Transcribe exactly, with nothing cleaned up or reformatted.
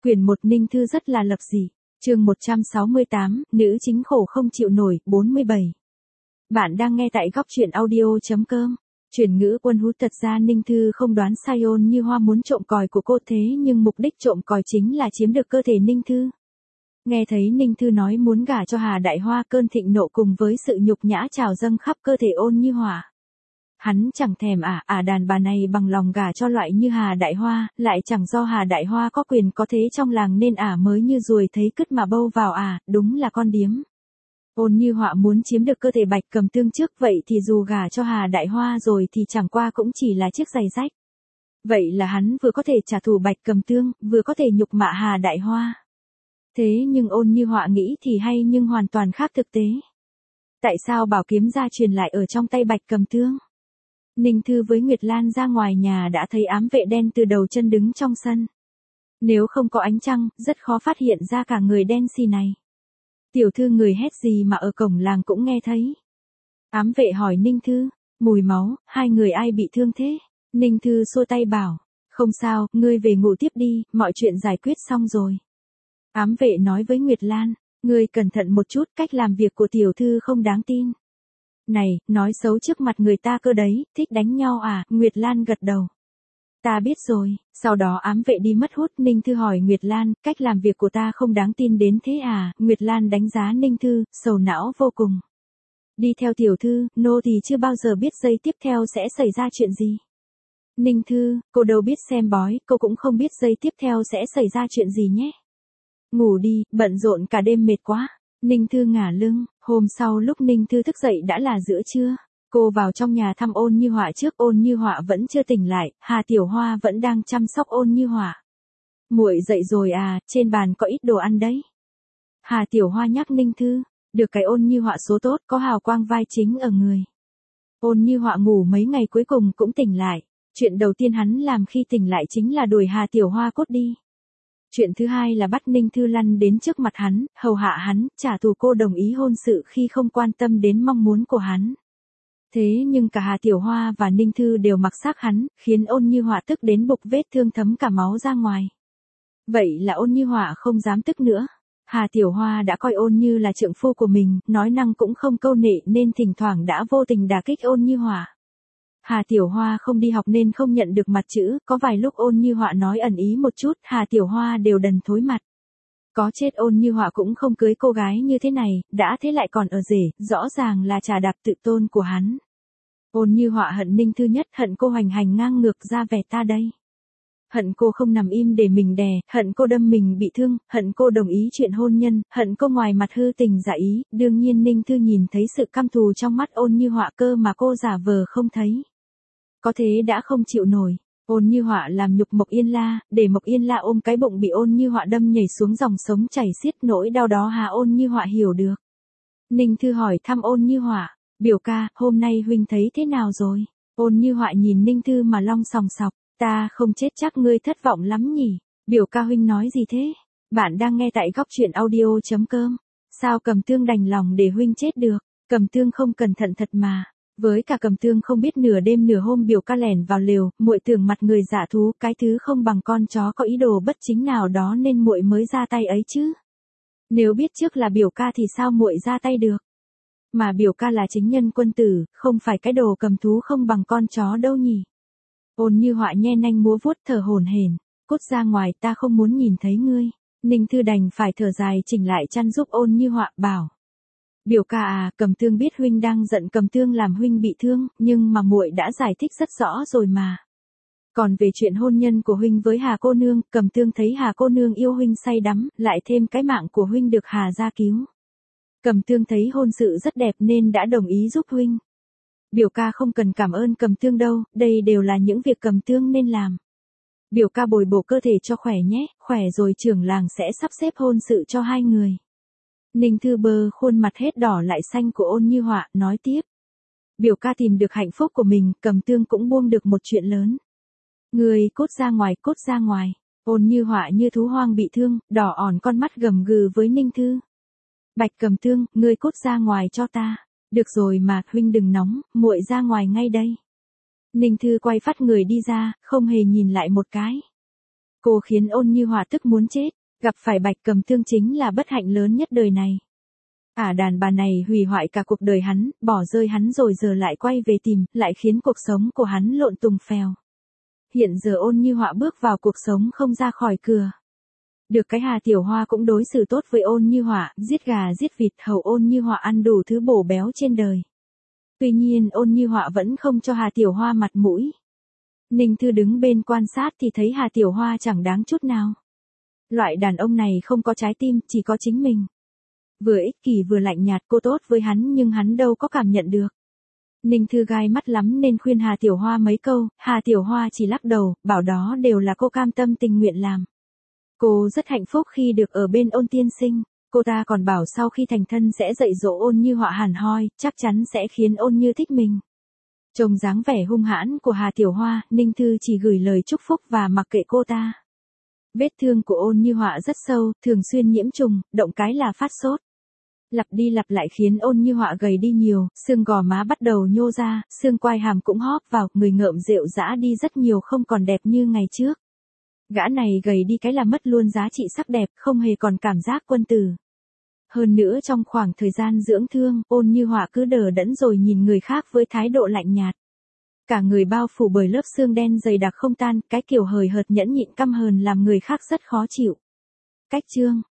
Quyển một Ninh Thư rất là lập dị. Chương một trăm sáu mươi tám, nữ chính khổ không chịu nổi, bốn mươi bảy. Bạn đang nghe tại góc truyện audio.com. Chuyển ngữ quân hút. Thật ra Ninh Thư không đoán sai Ôn Như Hoa muốn trộm còi của cô, thế nhưng mục đích trộm còi chính là chiếm được cơ thể Ninh Thư. Nghe thấy Ninh Thư nói muốn gả cho Hà Đại Hoa, cơn thịnh nộ cùng với sự nhục nhã trào dâng khắp cơ thể Ôn Như Hoa. Hắn chẳng thèm ả, ả đàn bà này bằng lòng gả cho loại như Hà Đại Hoa, lại chẳng do Hà Đại Hoa có quyền có thế trong làng nên ả mới như ruồi thấy cứt mà bâu vào ả, đúng là con điếm. Ôn Như Hoa muốn chiếm được cơ thể Bạch Cầm Tương trước, vậy thì dù gả cho Hà Đại Hoa rồi thì chẳng qua cũng chỉ là chiếc giày rách. Vậy là hắn vừa có thể trả thù Bạch Cầm Tương, vừa có thể nhục mạ Hà Đại Hoa. Thế nhưng Ôn Như Hoa nghĩ thì hay nhưng hoàn toàn khác thực tế. Tại sao bảo kiếm gia truyền lại ở trong tay Bạch Cầm Tương? Ninh Thư với Nguyệt Lan ra ngoài nhà đã thấy ám vệ đen từ đầu chân đứng trong sân. Nếu không có ánh trăng, rất khó phát hiện ra cả người đen xì này. Tiểu thư người hét gì mà ở cổng làng cũng nghe thấy. Ám vệ hỏi Ninh Thư, mùi máu, hai người ai bị thương thế? Ninh Thư xua tay bảo, không sao, ngươi về ngủ tiếp đi, mọi chuyện giải quyết xong rồi. Ám vệ nói với Nguyệt Lan, ngươi cẩn thận một chút, cách làm việc của tiểu thư không đáng tin. Này, nói xấu trước mặt người ta cơ đấy, thích đánh nhau à? Nguyệt Lan gật đầu. Ta biết rồi. Sau đó ám vệ đi mất hút. Ninh Thư hỏi Nguyệt Lan, cách làm việc của ta không đáng tin đến thế à? Nguyệt Lan đánh giá Ninh Thư, sầu não vô cùng. Đi theo tiểu thư, nô thì chưa bao giờ biết giây tiếp theo sẽ xảy ra chuyện gì. Ninh Thư, cô đâu biết xem bói, cô cũng không biết giây tiếp theo sẽ xảy ra chuyện gì nhé. Ngủ đi, bận rộn cả đêm mệt quá. Ninh Thư ngả lưng, hôm sau lúc Ninh Thư thức dậy đã là giữa trưa. Cô vào trong nhà thăm Ôn Như Hoa trước. Ôn Như Hoa vẫn chưa tỉnh lại, Hà Tiểu Hoa vẫn đang chăm sóc Ôn Như Hoa. Muội dậy rồi à, trên bàn có ít đồ ăn đấy. Hà Tiểu Hoa nhắc Ninh Thư, được cái Ôn Như Hoa số tốt, có hào quang vai chính ở người. Ôn Như Hoa ngủ mấy ngày cuối cùng cũng tỉnh lại. Chuyện đầu tiên hắn làm khi tỉnh lại chính là đuổi Hà Tiểu Hoa cút đi. Chuyện thứ hai là bắt Ninh Thư lăn đến trước mặt hắn, hầu hạ hắn, trả thù cô đồng ý hôn sự khi không quan tâm đến mong muốn của hắn. Thế nhưng cả Hà Tiểu Hoa và Ninh Thư đều mặc xác hắn, khiến Ôn Như Hoa tức đến bục vết thương thấm cả máu ra ngoài. Vậy là Ôn Như Hoa không dám tức nữa. Hà Tiểu Hoa đã coi Ôn Như là trượng phu của mình, nói năng cũng không câu nệ nên thỉnh thoảng đã vô tình đả kích Ôn Như Hoa. Hà Tiểu Hoa không đi học nên không nhận được mặt chữ, có vài lúc Ôn Như Hoa nói ẩn ý một chút, Hà Tiểu Hoa đều đần thối mặt. Có chết Ôn Như Hoa cũng không cưới cô gái như thế này, đã thế lại còn ở rể, rõ ràng là trà đạp tự tôn của hắn. Ôn Như Hoa hận Ninh Thư nhất, hận cô hoành hành ngang ngược ra vẻ ta đây. Hận cô không nằm im để mình đè, hận cô đâm mình bị thương, hận cô đồng ý chuyện hôn nhân, hận cô ngoài mặt hư tình giả ý. Đương nhiên Ninh Thư nhìn thấy sự căm thù trong mắt Ôn Như Hoa cơ mà cô giả vờ không thấy. Có thế đã không chịu nổi. Ôn Như Hoa làm nhục Mộc Yên La, để Mộc Yên La ôm cái bụng bị Ôn Như Hoa đâm nhảy xuống dòng sống chảy xiết, nỗi đau đó Hà Ôn Như Hoa hiểu được. Ninh Thư hỏi thăm Ôn Như Hoa, biểu ca, hôm nay huynh thấy thế nào rồi? Ôn Như Hoa nhìn Ninh Thư mà long sòng sọc, ta không chết chắc ngươi thất vọng lắm nhỉ? Biểu ca huynh nói gì thế? Bạn đang nghe tại góc truyện audio.com. Sao Cầm Tương đành lòng để huynh chết được? Cầm Tương không cẩn thận thật mà. Với cả Cầm Tương không biết nửa đêm nửa hôm biểu ca lẻn vào lều, muội tưởng mặt người dạ thú, cái thứ không bằng con chó có ý đồ bất chính nào đó nên muội mới ra tay ấy chứ. Nếu biết trước là biểu ca thì sao muội ra tay được? Mà biểu ca là chính nhân quân tử, không phải cái đồ cầm thú không bằng con chó đâu nhỉ. Ôn Như Hoa nhe nanh múa vuốt thở hổn hển, cút ra ngoài, ta không muốn nhìn thấy ngươi. Ninh Thư đành phải thở dài chỉnh lại chăn giúp Ôn Như Hoa, bảo. Biểu ca à, Cầm Tương biết huynh đang giận Cầm Tương làm huynh bị thương, nhưng mà muội đã giải thích rất rõ rồi mà. Còn về chuyện hôn nhân của huynh với Hà cô nương, Cầm Tương thấy Hà cô nương yêu huynh say đắm, lại thêm cái mạng của huynh được Hà gia cứu. Cầm Tương thấy hôn sự rất đẹp nên đã đồng ý giúp huynh. Biểu ca không cần cảm ơn Cầm Tương đâu, đây đều là những việc Cầm Tương nên làm. Biểu ca bồi bổ cơ thể cho khỏe nhé, khỏe rồi trưởng làng sẽ sắp xếp hôn sự cho hai người. Ninh Thư bơ khuôn mặt hết đỏ lại xanh của Ôn Như Hoa, nói tiếp. Biểu ca tìm được hạnh phúc của mình, Cầm Tương cũng buông được một chuyện lớn. Người cút ra ngoài, cút ra ngoài. Ôn Như Hoa như thú hoang bị thương, đỏ ỏn con mắt gầm gừ với Ninh Thư. Bạch Cầm Tương, ngươi cút ra ngoài cho ta. Được rồi mà, huynh đừng nóng, muội ra ngoài ngay đây. Ninh Thư quay phát người đi ra, không hề nhìn lại một cái. Cô khiến Ôn Như Họa tức muốn chết, gặp phải Bạch Cầm Thương chính là bất hạnh lớn nhất đời này. Ả đàn bà này hủy hoại cả cuộc đời hắn, bỏ rơi hắn rồi giờ lại quay về tìm, lại khiến cuộc sống của hắn lộn tùng phèo. Hiện giờ Ôn Như Họa bước vào cuộc sống không ra khỏi cửa. Được cái Hà Tiểu Hoa cũng đối xử tốt với Ôn Như Họa, giết gà giết vịt hầu Ôn Như Họa ăn đủ thứ bổ béo trên đời. Tuy nhiên Ôn Như Họa vẫn không cho Hà Tiểu Hoa mặt mũi. Ninh Thư đứng bên quan sát thì thấy Hà Tiểu Hoa chẳng đáng chút nào. Loại đàn ông này không có trái tim, chỉ có chính mình. Vừa ích kỷ vừa lạnh nhạt, cô tốt với hắn nhưng hắn đâu có cảm nhận được. Ninh Thư gai mắt lắm nên khuyên Hà Tiểu Hoa mấy câu, Hà Tiểu Hoa chỉ lắc đầu, bảo đó đều là cô cam tâm tình nguyện làm. Cô rất hạnh phúc khi được ở bên Ôn tiên sinh, cô ta còn bảo sau khi thành thân sẽ dạy dỗ Ôn Như Họa hẳn hoi, chắc chắn sẽ khiến Ôn Như thích mình. Trông dáng vẻ hung hãn của Hà Tiểu Hoa, Ninh Thư chỉ gửi lời chúc phúc và mặc kệ cô ta. Vết thương của Ôn Như Họa rất sâu, thường xuyên nhiễm trùng, động cái là phát sốt. Lặp đi lặp lại khiến Ôn Như Họa gầy đi nhiều, xương gò má bắt đầu nhô ra, xương quai hàm cũng hóp vào, người ngợm rệu rã đi rất nhiều, không còn đẹp như ngày trước. Gã này gầy đi cái là mất luôn giá trị sắc đẹp, không hề còn cảm giác quân tử. Hơn nữa trong khoảng thời gian dưỡng thương, Ôn Như Họa cứ đờ đẫn rồi nhìn người khác với thái độ lạnh nhạt. Cả người bao phủ bởi lớp xương đen dày đặc không tan, cái kiểu hời hợt nhẫn nhịn căm hờn làm người khác rất khó chịu. Cách chương